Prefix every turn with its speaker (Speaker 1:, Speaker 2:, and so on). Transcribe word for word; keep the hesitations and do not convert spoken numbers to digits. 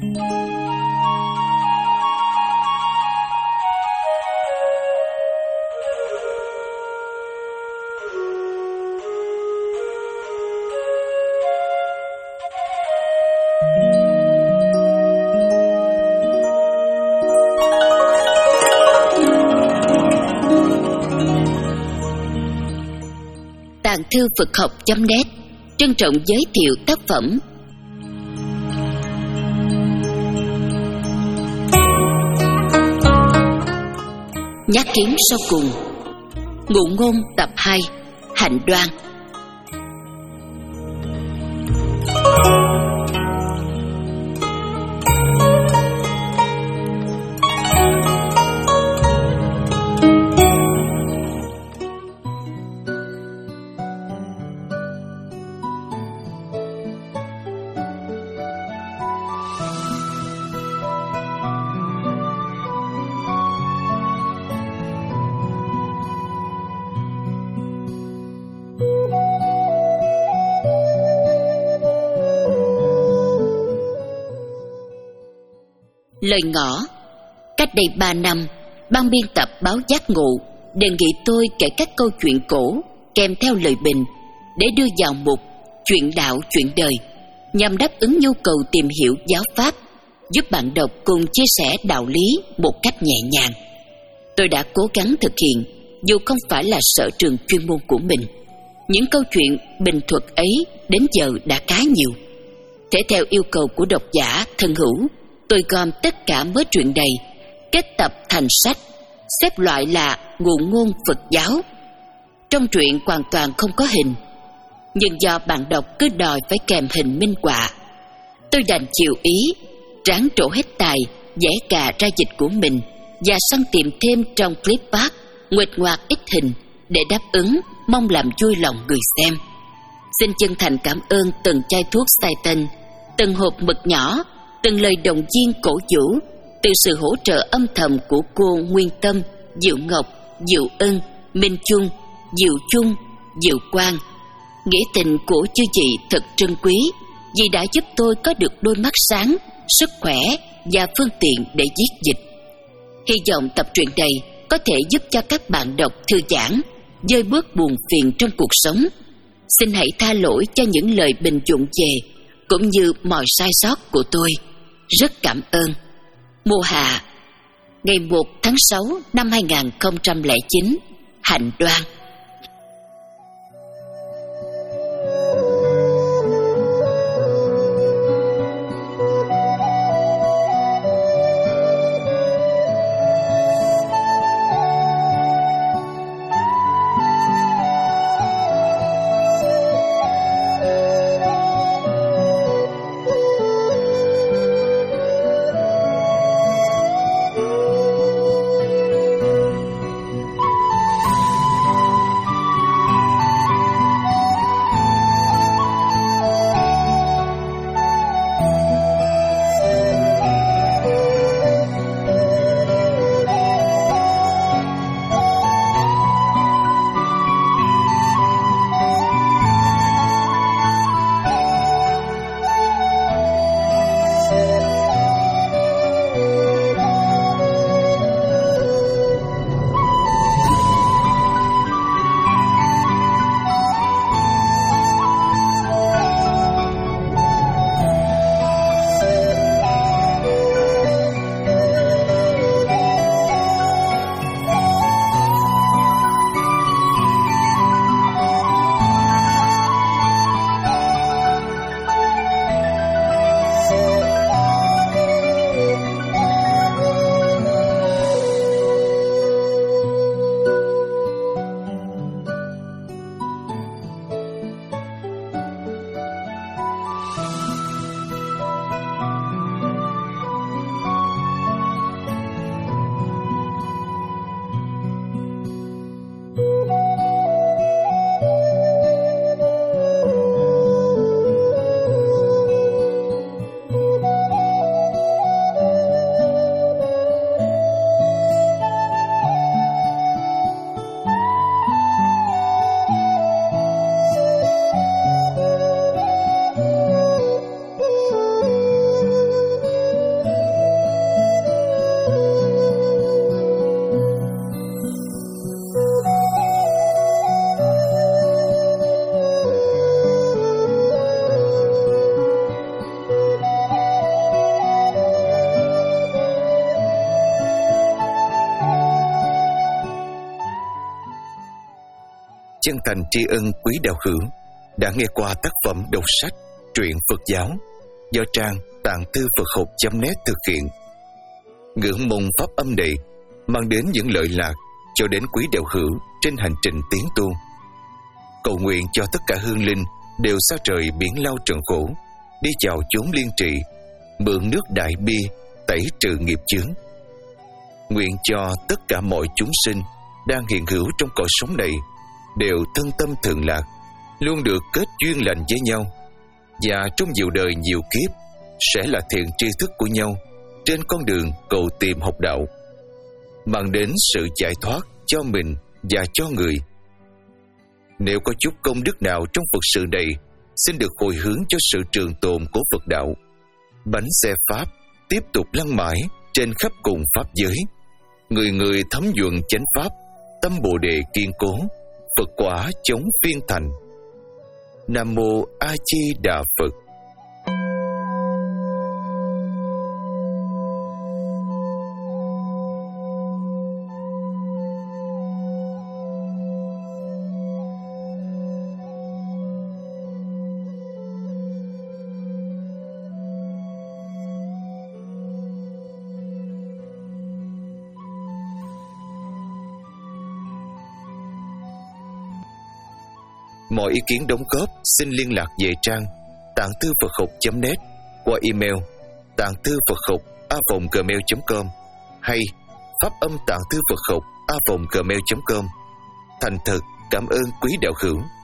Speaker 1: Tàng thư Phật học chấm net trân trọng giới thiệu tác phẩm Nhát kiếm sau cùng, Ngụ ngôn tập hai, Hạnh đoan. Lời ngỏ. Cách đây ba năm, ban biên tập báo Giác Ngộ đề nghị tôi kể các câu chuyện cổ kèm theo lời bình để đưa vào mục Chuyện đạo chuyện đời, nhằm đáp ứng nhu cầu tìm hiểu giáo pháp, giúp bạn đọc cùng chia sẻ đạo lý một cách nhẹ nhàng. Tôi đã cố gắng thực hiện, dù không phải là sở trường chuyên môn của mình. Những câu chuyện bình thuật ấy đến giờ đã khá nhiều. Thể theo yêu cầu của độc giả thân hữu, tôi gom tất cả mớ truyện đầy, kết tập thành sách, xếp loại là ngụ ngôn Phật giáo. Trong truyện hoàn toàn không có hình, nhưng do bạn đọc cứ đòi phải kèm hình minh họa, tôi đành chịu ý, ráng trổ hết tài, vẽ cà ra dịch của mình và săn tìm thêm trong Flipboard nguệch ngoạc ít hình để đáp ứng mong làm vui lòng người xem. Xin chân thành cảm ơn từng chai thuốc Satan, từng hộp mực nhỏ, từng lời động viên cổ vũ, từ sự hỗ trợ âm thầm của cô Nguyên Tâm, Diệu Ngọc, Diệu Ân, Minh Chung, Diệu Chung, Diệu Quang. Nghĩa tình của chư chị thật trân quý, vì đã giúp tôi có được đôi mắt sáng, sức khỏe và phương tiện để viết dịch. Hy vọng tập truyện này có thể giúp cho các bạn đọc thư giãn, vơi bớt buồn phiền trong cuộc sống. Xin hãy tha lỗi cho những lời bình luận về cũng như mọi sai sót của tôi. Rất cảm ơn. Mùa hạ, ngày một tháng sáu năm hai nghìn không trăm lẻ chín, Hạnh đoan.
Speaker 2: chân thành tri ân quý đạo hữu đã nghe qua tác phẩm đọc sách truyện Phật giáo do trang Tạng Thư Phật Học chấm net thực hiện. Ngưỡng mong pháp âm này mang đến những lợi lạc cho đến quý đạo hữu trên hành trình tiến tu. Cầu nguyện cho tất cả hương linh đều xa trời biển lao trần khổ, đi vào chốn liên trị, mượn nước đại bi tẩy trừ nghiệp chướng. Nguyện cho tất cả mọi chúng sinh đang hiện hữu trong cõi sống này đều thân tâm thường lạc, luôn được kết duyên lành với nhau, và trong nhiều đời nhiều kiếp sẽ là thiện tri thức của nhau trên con đường cầu tìm học đạo, mang đến sự giải thoát cho mình và cho người. Nếu có chút công đức nào trong Phật sự này, xin được hồi hướng cho sự trường tồn của Phật đạo. Bánh xe Pháp tiếp tục lăn mãi trên khắp cùng Pháp giới. Người người thấm nhuận chánh Pháp, tâm Bồ Đề kiên cố, Phật quả chống phiên thành. Nam Mô A Di Đà Phật. Mọi ý kiến đóng góp xin liên lạc về trang tạng thư Phật học chấm net qua email tạng thư Phật học a vòng gmail chấm com hay pháp âm tạng thư Phật học a vòng gmail chấm com. Thành thật cảm ơn quý đạo hữu.